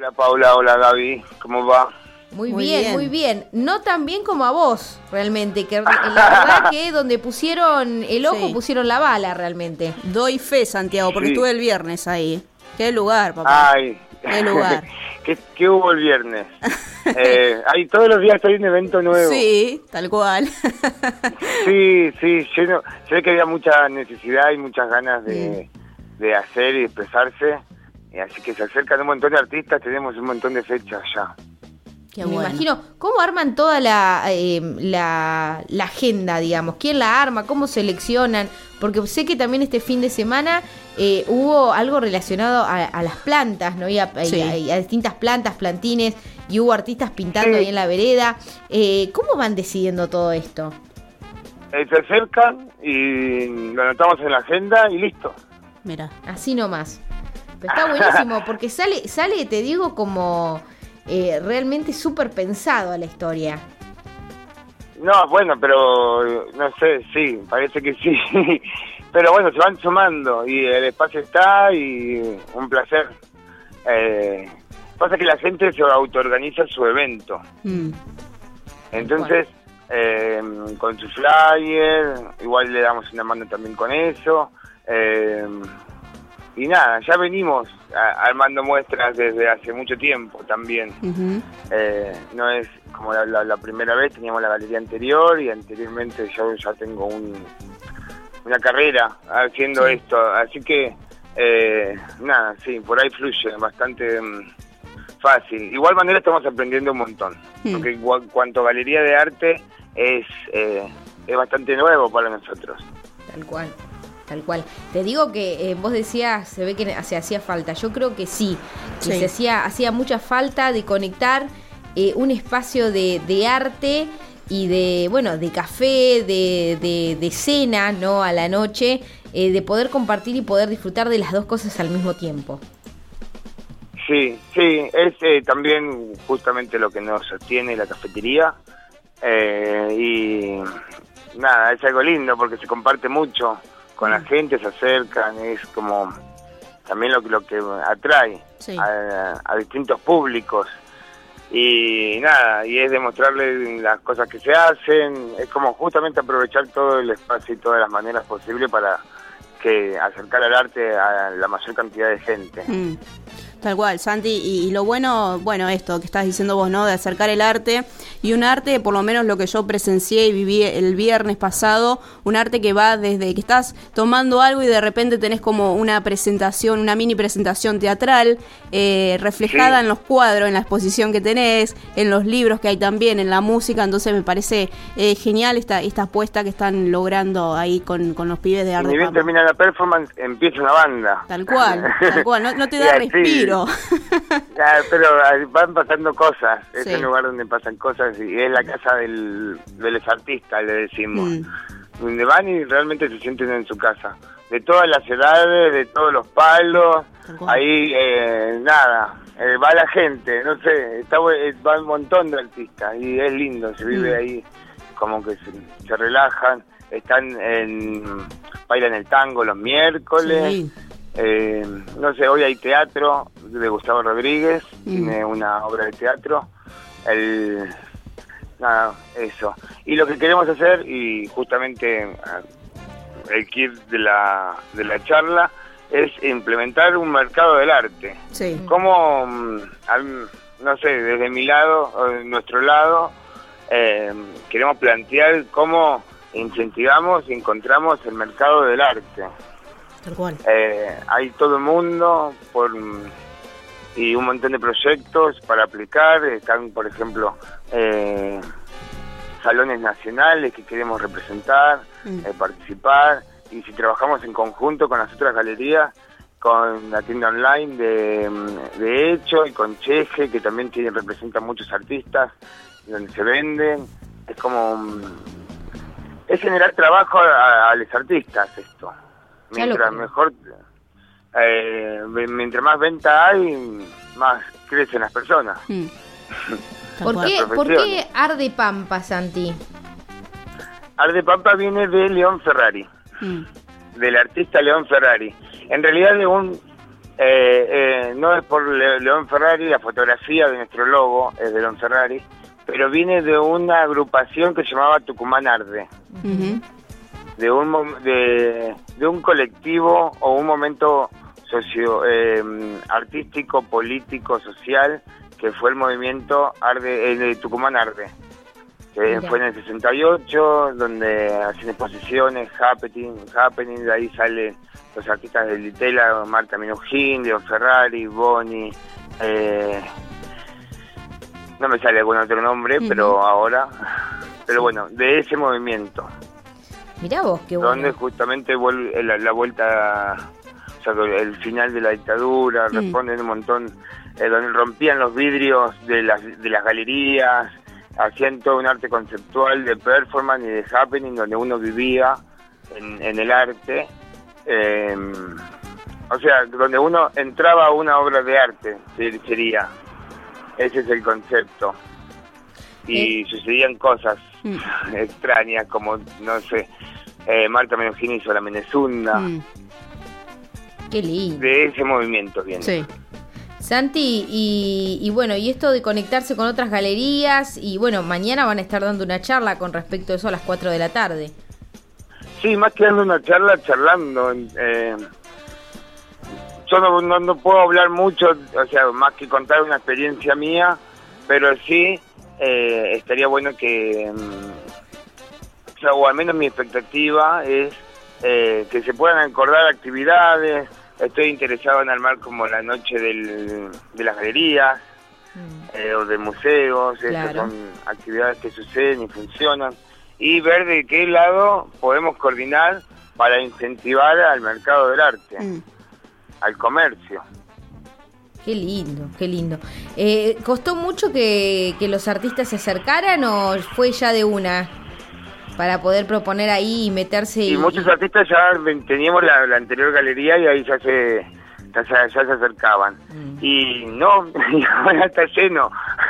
Hola Paula, hola Gaby, ¿cómo va? Muy bien, muy bien. No tan bien como a vos, realmente, que la verdad que donde pusieron el ojo, pusieron la bala, realmente. Doy fe, Santiago, porque estuve el viernes ahí. Qué lugar, papá. Ay, qué lugar. ¿Qué hubo el viernes? Todos los días hay un evento nuevo. Sí, tal cual. Sí, sé que había mucha necesidad y muchas ganas de hacer y expresarse, así que se acercan un montón de artistas, tenemos un montón de fechas ya. Me imagino, ¿cómo arman toda la agenda, digamos? ¿Quién la arma? ¿Cómo seleccionan? Porque sé que también este fin de semana hubo algo relacionado a las plantas, ¿no? Y a distintas plantas, plantines, y hubo artistas pintando ahí en la vereda. ¿Cómo van decidiendo todo esto? Se acercan y lo anotamos en la agenda y listo. Mira, así nomás. Pero está buenísimo porque sale, te digo, como... realmente súper pensado a la historia. No, bueno, pero no sé, sí, parece que sí. Pero bueno, se van sumando y el espacio está y un placer. Pasa que la gente se autoorganiza su evento. Entonces, con su flyer, igual le damos una mano también con eso. Y nada, ya venimos armando muestras desde hace mucho tiempo también. No es como la primera vez, teníamos la galería anterior y anteriormente yo ya tengo una carrera haciendo esto. Así que, nada, sí, por ahí fluye bastante fácil. Igual manera estamos aprendiendo un montón, porque cuanto a galería de arte es bastante nuevo para nosotros. Tal cual. Tal cual. Te digo que vos decías, se ve que se hacía falta. Yo creo que sí, que se hacía mucha falta de conectar un espacio de arte y de café, de cena, ¿no? A la noche, de poder compartir y poder disfrutar de las dos cosas al mismo tiempo. Sí, es también justamente lo que nos sostiene la cafetería. Y nada, es algo lindo porque se comparte mucho con la gente, se acercan, es como también lo que atrae a distintos públicos y nada, y es demostrarles las cosas que se hacen, es como justamente aprovechar todo el espacio y todas las maneras posibles para que acercar al arte a la mayor cantidad de gente. Tal cual, Santi, y lo bueno, esto que estás diciendo vos, ¿no? De acercar el arte, y un arte, por lo menos lo que yo presencié y viví el viernes pasado, un arte que va desde que estás tomando algo y de repente tenés como una presentación, una mini presentación teatral, reflejada en los cuadros, en la exposición que tenés, en los libros que hay también, en la música. Entonces me parece genial esta apuesta que están logrando ahí con los pibes de Arte. Ni bien termina la performance, empieza una banda. Tal cual, no te da respiro. Pero van pasando cosas, es el lugar donde pasan cosas y es la casa de los artistas, le decimos, donde van y realmente se sienten en su casa, de todas las edades, de todos los palos, ahí va la gente, no sé, va un montón de artistas y es lindo, se vive ahí como que se relajan, bailan el tango los miércoles. No sé, hoy hay teatro de Gustavo Rodríguez, tiene una obra de teatro, eso. Y lo que queremos hacer, y justamente el kit de la charla, es implementar un mercado del arte. Como, no sé, desde mi lado, o de nuestro lado, queremos plantear cómo incentivamos y encontramos el mercado del arte. Hay todo el mundo y un montón de proyectos para aplicar. Están, por ejemplo, salones nacionales que queremos representar, participar, y si trabajamos en conjunto con las otras galerías, con la tienda online de Hecho y con Cheje, que también representa muchos artistas, donde se venden, es como es generar trabajo a los artistas esto. Mientras más venta hay, más crecen las personas. ¿Por qué Arde Pampa, Santi? Arde Pampa viene de León Ferrari, del artista León Ferrari. En realidad León No es por León Ferrari, la fotografía de nuestro logo es de León Ferrari, pero viene de una agrupación que se llamaba Tucumán Arde. Uh-huh. De un colectivo o un momento artístico, político, social, que fue el movimiento de Tucumán Arde, que fue en el 68, donde hacen exposiciones, happening, de ahí salen los artistas de Litela, Marta Minujín, León Ferrari, Boni, no me sale algún otro nombre, pero bueno, de ese movimiento. Mirá vos, qué bueno. Donde justamente la vuelta, o sea, el final de la dictadura, responden un montón, donde rompían los vidrios de las galerías, hacían todo un arte conceptual de performance y de happening, donde uno vivía en el arte, o sea, donde uno entraba a una obra de arte, sería. Ese es el concepto. Y sucedían cosas extrañas, como, no sé, Marta Minujín hizo la Menezunda. Qué lindo. De ese movimiento viene. Sí. Santi, y bueno, y esto de conectarse con otras galerías, y bueno, mañana van a estar dando una charla con respecto a eso a las 4 de la tarde. Sí, más que dando una charla, charlando. Yo no puedo hablar mucho, o sea, más que contar una experiencia mía, pero sí estaría bueno que, o al menos mi expectativa es que se puedan acordar actividades. Estoy interesado en armar como la noche de las galerías o de museos. Claro. Esas son actividades que suceden y funcionan, y ver de qué lado podemos coordinar para incentivar al mercado del arte, al comercio. Qué lindo, qué lindo. ¿Costó mucho que los artistas se acercaran o fue ya de una para poder proponer ahí y meterse? Y muchos artistas ya teníamos la anterior galería y ahí ya se acercaban. Y no, ahora está lleno.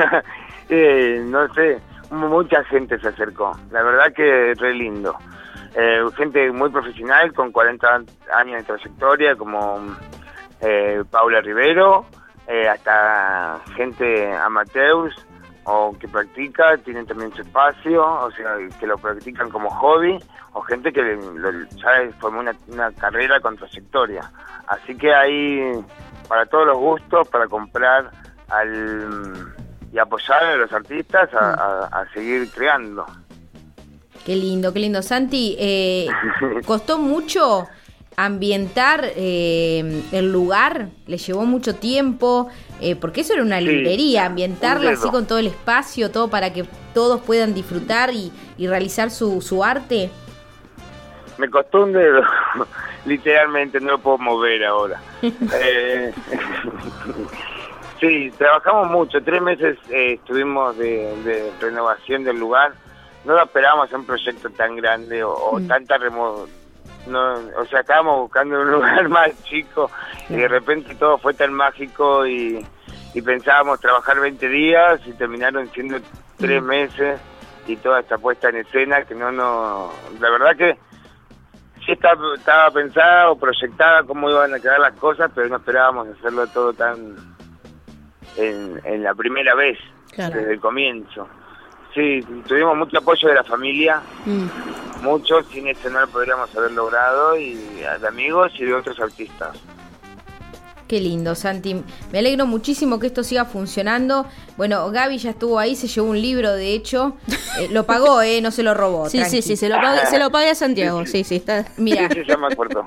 No sé, mucha gente se acercó. La verdad que re lindo. Gente muy profesional con 40 años de trayectoria, como Paula Rivero, hasta gente amateurs o que practica, tienen también su espacio, o sea, que lo practican como hobby, o gente que ya formó una carrera con trayectoria. Así que hay para todos los gustos, para comprar y apoyar a los artistas a seguir creando. Qué lindo, qué lindo. Santi, ¿costó mucho ambientar el lugar? ¿Le llevó mucho tiempo? Porque eso era una librería, ambientarla así con todo el espacio, todo para que todos puedan disfrutar y realizar su arte. Me costó un dedo, literalmente, no lo puedo mover ahora. Sí, trabajamos mucho, 3 meses estuvimos de renovación del lugar. No lo esperábamos un proyecto tan grande o tanta o sea, estábamos buscando un lugar más chico y de repente todo fue tan mágico y pensábamos trabajar 20 días y terminaron siendo 3 meses y toda esta puesta en escena que no, la verdad que sí estaba pensada o proyectada cómo iban a quedar las cosas, pero no esperábamos hacerlo todo tan en la primera vez, claro, desde el comienzo. Sí, tuvimos mucho apoyo de la familia, mucho, sin eso no lo podríamos haber logrado, y de amigos y de otros artistas. Qué lindo, Santi. Me alegro muchísimo que esto siga funcionando. Bueno, Gaby ya estuvo ahí, se llevó un libro, de hecho. Lo pagó, no se lo robó. Sí, tranqui. Sí, se lo pagué a Santiago. Sí, está. Mira. Sí, ya me acuerdo.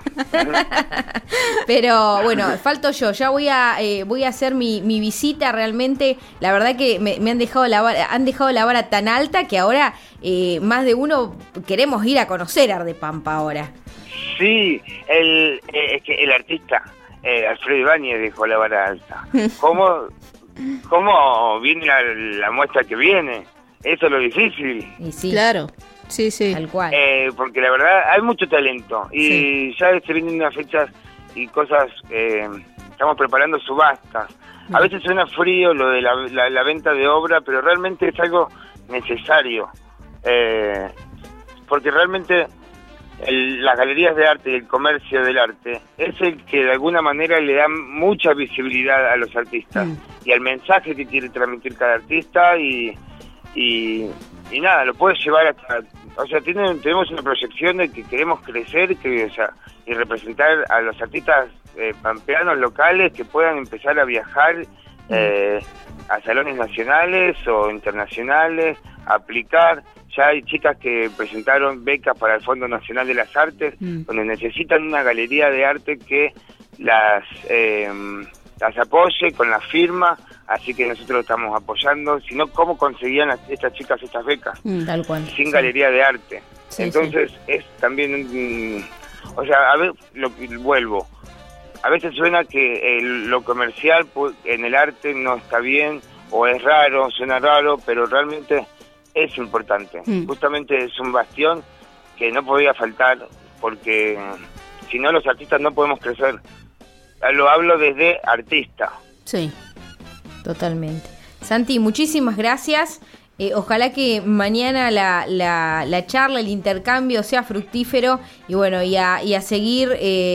Pero bueno, falto yo. Ya voy a hacer mi visita realmente. La verdad que me han dejado la vara tan alta que ahora más de uno queremos ir a conocer Ardepampa ahora. Sí, es que el artista Alfredo Ibáñez dejó la vara alta. ¿Cómo viene la muestra que viene? Eso es lo difícil. Y sí, claro, sí, tal cual. Porque la verdad hay mucho talento y ya se vienen unas fechas y cosas. Estamos preparando subastas. A veces suena frío lo de la venta de obra, pero realmente es algo necesario, porque realmente las galerías de arte y el comercio del arte es el que de alguna manera le da mucha visibilidad a los artistas y al mensaje que quiere transmitir cada artista y nada, lo puede llevar hasta, o sea, tenemos una proyección de que queremos crecer, y representar a los artistas pampeanos locales que puedan empezar a viajar a salones nacionales o internacionales, a aplicar. Ya hay chicas que presentaron becas para el Fondo Nacional de las Artes, donde necesitan una galería de arte que las apoye con la firma, así que nosotros lo estamos apoyando. Si no, ¿cómo conseguían estas chicas estas becas? Tal cual. Sin galería de arte. Sí, entonces es también, o sea, a ver, vuelvo. A veces suena que lo comercial en el arte no está bien, o es raro, suena raro, pero realmente es importante. Justamente es un bastión que no podía faltar, porque si no los artistas no podemos crecer. Lo hablo desde artista. Sí, totalmente. Santi, muchísimas gracias. Ojalá que mañana la charla, el intercambio sea fructífero y bueno, y a seguir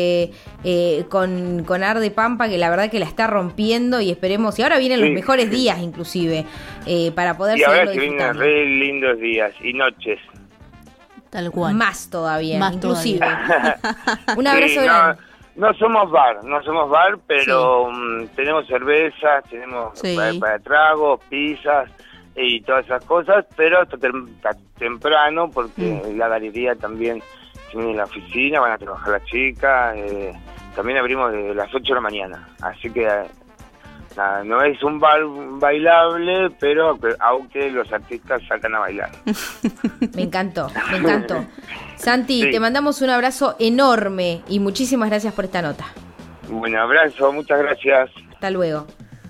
con Arde Pampa, que la verdad que la está rompiendo, y esperemos, y ahora vienen los mejores días inclusive, para poder seguirlo disfrutando. Y ahora que vienen re lindos días y noches. Tal cual. Más todavía, Más inclusive. todavía. Un abrazo grande. No somos bar, pero tenemos cervezas, tenemos para tragos, pizzas y todas esas cosas, pero está temprano porque la galería también tiene la oficina, van a trabajar las chicas, también abrimos de las 8 de la mañana, así que nada, no es un bar bailable, pero aunque los artistas saltan a bailar. Me encantó. Santi, te mandamos un abrazo enorme y muchísimas gracias por esta nota. Un abrazo, muchas gracias. Hasta luego.